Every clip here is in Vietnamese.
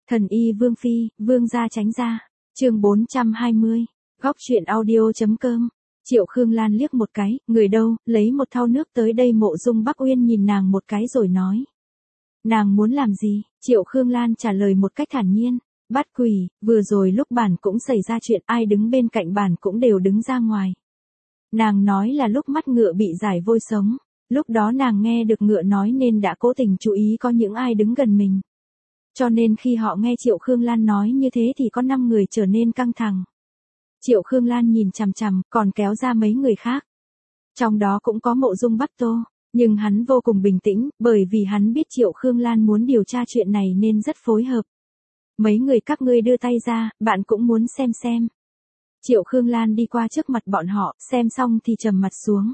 Thần y Vương Phi, Vương gia tránh ra. Chương 420. Góc truyện audio.com. Triệu Khương Lan liếc một cái, người đâu, lấy một thau nước tới đây. Mộ Dung Bắc Uyên nhìn nàng một cái rồi nói. Nàng muốn làm gì? Triệu Khương Lan trả lời một cách thản nhiên. Bắt quỷ, vừa rồi lúc bản cũng xảy ra chuyện, ai đứng bên cạnh bản cũng đều đứng ra ngoài. Nàng nói là lúc mắt ngựa bị giải vôi sống. Lúc đó nàng nghe được ngựa nói nên đã cố tình chú ý có những ai đứng gần mình. Cho nên khi họ nghe Triệu Khương Lan nói như thế thì có 5 người trở nên căng thẳng. Triệu Khương Lan nhìn chằm chằm, còn kéo ra mấy người khác. Trong đó cũng có Mộ Dung Bắc Tô, nhưng hắn vô cùng bình tĩnh, bởi vì hắn biết Triệu Khương Lan muốn điều tra chuyện này nên rất phối hợp. Mấy người các ngươi đưa tay ra, bạn cũng muốn xem. Triệu Khương Lan đi qua trước mặt bọn họ, xem xong thì trầm mặt xuống.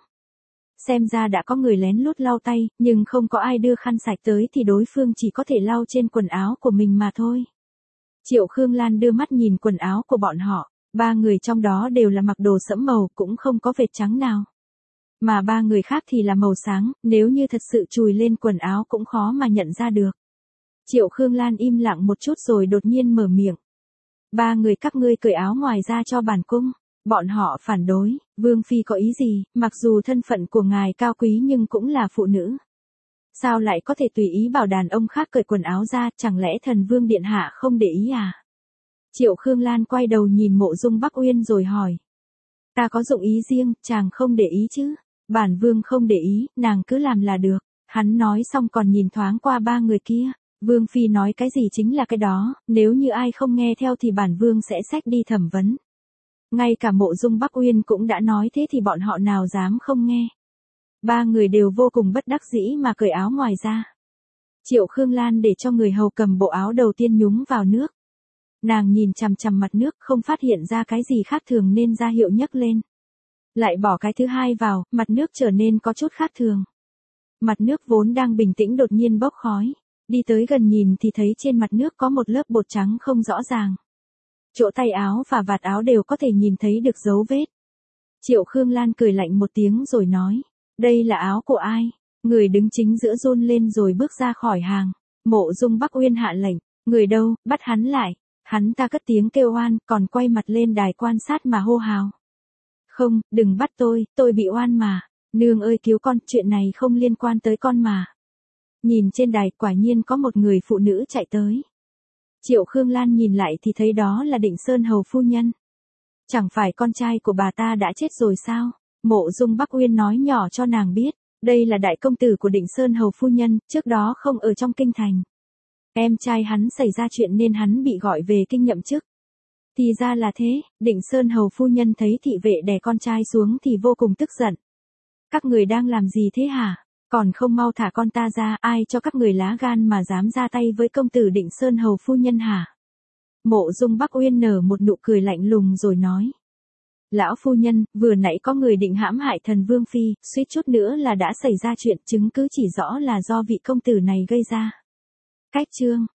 Xem ra đã có người lén lút lau tay, nhưng không có ai đưa khăn sạch tới thì đối phương chỉ có thể lau trên quần áo của mình mà thôi. Triệu Khương Lan đưa mắt nhìn quần áo của bọn họ, 3 người trong đó đều là mặc đồ sẫm màu, cũng không có vệt trắng nào. Mà 3 người khác thì là màu sáng, nếu như thật sự chùi lên quần áo cũng khó mà nhận ra được. Triệu Khương Lan im lặng một chút rồi đột nhiên mở miệng. 3 người các ngươi cởi áo ngoài ra cho bản cung. Bọn họ phản đối, Vương Phi có ý gì, mặc dù thân phận của ngài cao quý nhưng cũng là phụ nữ. Sao lại có thể tùy ý bảo đàn ông khác cởi quần áo ra, chẳng lẽ thần Vương Điện Hạ không để ý à? Triệu Khương Lan quay đầu nhìn Mộ Dung Bắc Uyên rồi hỏi. Ta có dụng ý riêng, chàng không để ý chứ? Bản Vương không để ý, nàng cứ làm là được. Hắn nói xong còn nhìn thoáng qua 3 người kia. Vương Phi nói cái gì chính là cái đó, nếu như ai không nghe theo thì bản Vương sẽ xách đi thẩm vấn. Ngay cả Mộ Dung Bắc Uyên cũng đã nói thế thì bọn họ nào dám không nghe. 3 người đều vô cùng bất đắc dĩ mà cởi áo ngoài ra. Triệu Khương Lan để cho người hầu cầm bộ áo đầu tiên nhúng vào nước. Nàng nhìn chằm chằm mặt nước không phát hiện ra cái gì khác thường nên ra hiệu nhấc lên. Lại bỏ cái thứ hai vào, mặt nước trở nên có chút khác thường. Mặt nước vốn đang bình tĩnh đột nhiên bốc khói. Đi tới gần nhìn thì thấy trên mặt nước có một lớp bột trắng không rõ ràng. Chỗ tay áo và vạt áo đều có thể nhìn thấy được dấu vết. Triệu Khương Lan cười lạnh một tiếng rồi nói. Đây là áo của ai? Người đứng chính giữa run lên rồi bước ra khỏi hàng. Mộ Dung Bắc Uyên hạ lệnh. Người đâu, bắt hắn lại. Hắn ta cất tiếng kêu oan, còn quay mặt lên đài quan sát mà hô hào. Không, đừng bắt tôi bị oan mà. Nương ơi cứu con, chuyện này không liên quan tới con mà. Nhìn trên đài quả nhiên có một người phụ nữ chạy tới. Triệu Khương Lan nhìn lại thì thấy đó là Định Sơn Hầu phu nhân. Chẳng phải con trai của bà ta đã chết rồi sao? Mộ Dung Bắc Uyên nói nhỏ cho nàng biết, đây là đại công tử của Định Sơn Hầu phu nhân, trước đó không ở trong kinh thành. Em trai hắn xảy ra chuyện nên hắn bị gọi về kinh nhậm chức. Thì ra là thế, Định Sơn Hầu phu nhân thấy thị vệ đè con trai xuống thì vô cùng tức giận. Các người đang làm gì thế hả? Còn không mau thả con ta ra, ai cho các người lá gan mà dám ra tay với công tử Định Sơn Hầu phu nhân hả? Mộ Dung Bắc Uyên nở một nụ cười lạnh lùng rồi nói. Lão phu nhân, vừa nãy có người định hãm hại thần Vương Phi, suýt chút nữa là đã xảy ra chuyện, chứng cứ chỉ rõ là do vị công tử này gây ra. Cách chương.